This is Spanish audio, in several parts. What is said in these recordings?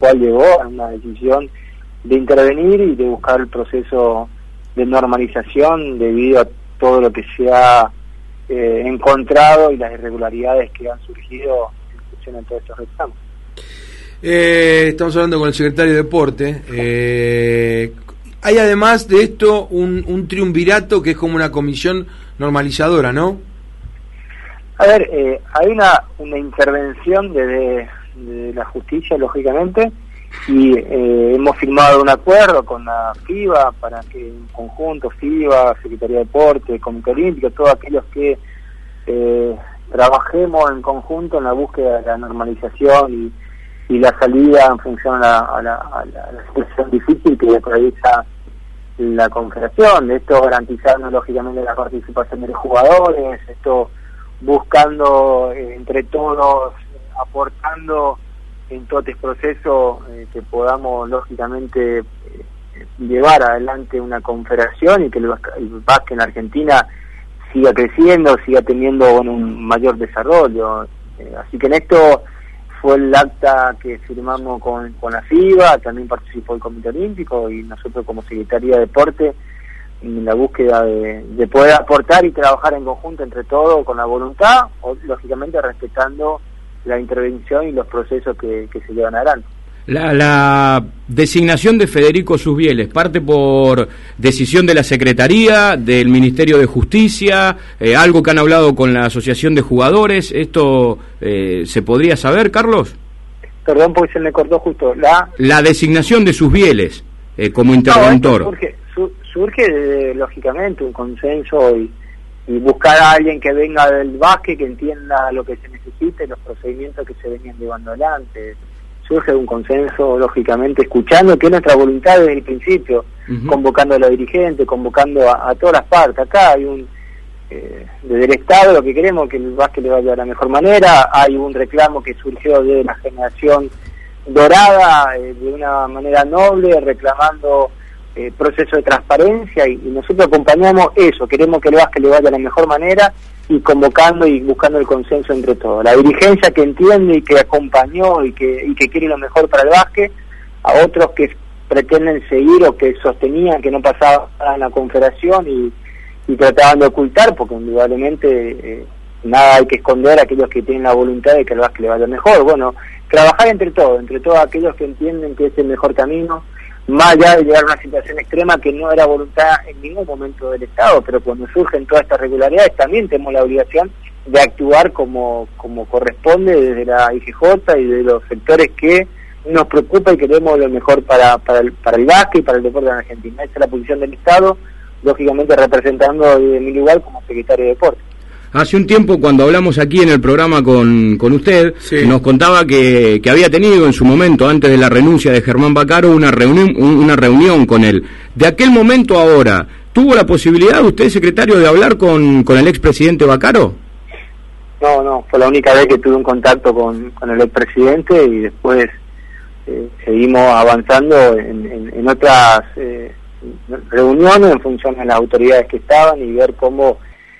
cual llevó a una decisión de intervenir y de buscar el proceso de normalización debido a todo lo que se ha encontrado y las irregularidades que han surgido en función de todos estos reclamos. Estamos hablando con el secretario de Deporte. Hay además de esto un triunvirato que es como una comisión normalizadora, ¿no? A ver, hay una intervención de la justicia, lógicamente, y hemos firmado un acuerdo con la FIBA para que en conjunto, FIBA, Secretaría de Deporte, Comité Olímpico, todos aquellos que trabajemos en conjunto en la búsqueda de la normalización y la salida en función a la situación difícil que atraviesa la Confederación. Esto garantizando lógicamente la participación de los jugadores, esto buscando entre todos, aportando en todo este proceso que podamos lógicamente llevar adelante una confederación y que el básquet en Argentina siga creciendo, siga teniendo un mayor desarrollo. Así que en esto fue el acta que firmamos con la FIBA, también participó el Comité Olímpico y nosotros como Secretaría de Deporte en la búsqueda de poder aportar y trabajar en conjunto entre todos con la voluntad, lógicamente respetando la intervención y los procesos que se llevan adelante. La designación de Federico Susbieles parte por decisión de la Secretaría, del Ministerio de Justicia, algo que han hablado con la Asociación de Jugadores. ¿Esto se podría saber, Carlos? Perdón, porque se me cortó justo. La designación de Susbieles como interventor. No, surge lógicamente un consenso y buscar a alguien que venga del básquet, que entienda lo que se necesita y los procedimientos que se venían llevando adelante. Surge de un consenso, lógicamente, escuchando que es nuestra voluntad desde el principio, convocando a los dirigentes, convocando a todas las partes. Acá hay desde el Estado lo que queremos es que el básquet le vaya de la mejor manera. Hay un reclamo que surgió de la generación dorada, de una manera noble, reclamando proceso de transparencia y nosotros acompañamos eso, queremos que el básquet le vaya de la mejor manera y convocando y buscando el consenso entre todos. La dirigencia que entiende y que acompañó y que quiere lo mejor para el básquet, a otros que pretenden seguir o que sostenían que no pasaba nada en la Confederación y trataban de ocultar, porque indudablemente nada hay que esconder a aquellos que tienen la voluntad de que el básquet le vaya mejor. Bueno, trabajar entre todos aquellos que entienden que es el mejor camino, más allá de llegar a una situación extrema que no era voluntad en ningún momento del Estado, pero cuando surgen todas estas regularidades también tenemos la obligación de actuar como corresponde desde la IGJ y de los sectores que nos preocupa y queremos lo mejor para el básquet y para el deporte en Argentina. Esa es la posición del Estado, lógicamente representando desde mi lugar como secretario de Deporte. Hace un tiempo, cuando hablamos aquí en el programa con usted, sí, nos contaba que había tenido en su momento, antes de la renuncia de Germán Vaccaro, una reunión con él. De aquel momento a ahora, ¿tuvo la posibilidad usted, secretario, de hablar con el expresidente Vaccaro? No, fue la única vez que tuve un contacto con el expresidente y después seguimos avanzando en otras reuniones en función de las autoridades que estaban y ver cómo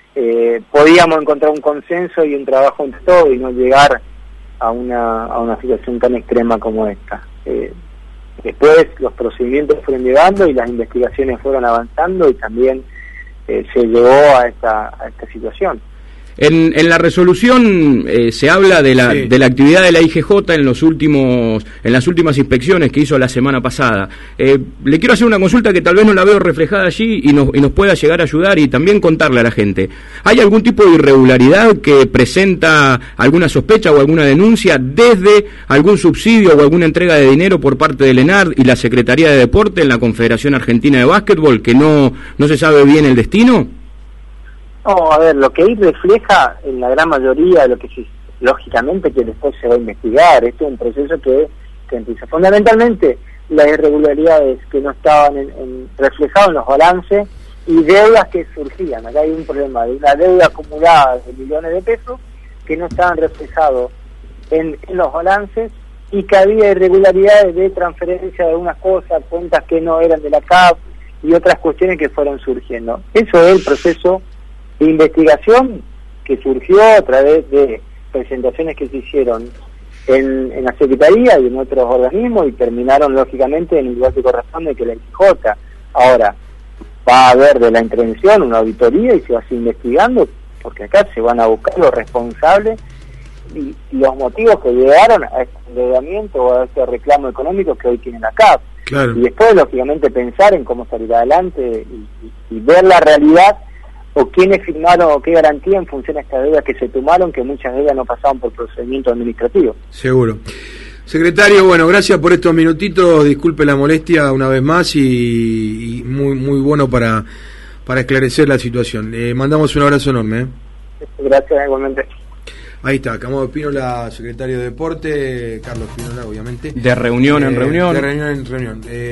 podíamos encontrar un consenso y un trabajo entre todos y no llegar a una situación tan extrema como esta. Después los procedimientos fueron llegando y las investigaciones fueron avanzando y también se llegó a esta situación. En la resolución se habla de la actividad de la IGJ en las últimas inspecciones que hizo la semana pasada. Le quiero hacer una consulta que tal vez no la veo reflejada allí y nos pueda llegar a ayudar y también contarle a la gente. ¿Hay algún tipo de irregularidad que presenta alguna sospecha o alguna denuncia desde algún subsidio o alguna entrega de dinero por parte del ENARD y la Secretaría de Deporte en la Confederación Argentina de Básquetbol que no se sabe bien el destino? No, a ver, lo que ahí refleja en la gran mayoría de lo que lógicamente que después se va a investigar. Esto es un proceso que empieza. Fundamentalmente, las irregularidades que no estaban reflejadas en los balances y deudas que surgían. Acá hay un problema de una deuda acumulada de millones de pesos que no estaban reflejados en los balances y que había irregularidades de transferencia de algunas cosas, cuentas que no eran de la CAF y otras cuestiones que fueron surgiendo. Eso es el proceso de investigación que surgió a través de presentaciones que se hicieron en la Secretaría y en otros organismos y terminaron lógicamente en el lugar que corresponde, que la IGJ. Ahora, va a haber de la intervención una auditoría y se va a seguir investigando, porque acá se van a buscar los responsables y los motivos que llegaron a este endeudamiento o a este reclamo económico que hoy tienen acá. Claro. Y después, lógicamente, pensar en cómo salir adelante y ver la realidad o quiénes firmaron o qué garantía en función a estas deudas que se tomaron, que muchas de ellas no pasaban por procedimiento administrativo. Seguro. Secretario, bueno, gracias por estos minutitos, disculpe la molestia una vez más y muy bueno para esclarecer la situación. Le mandamos un abrazo enorme. Gracias, igualmente. Ahí está, Camado Espínola, secretario de Deporte, Carlos Espínola, obviamente. De reunión en reunión. De reunión en reunión.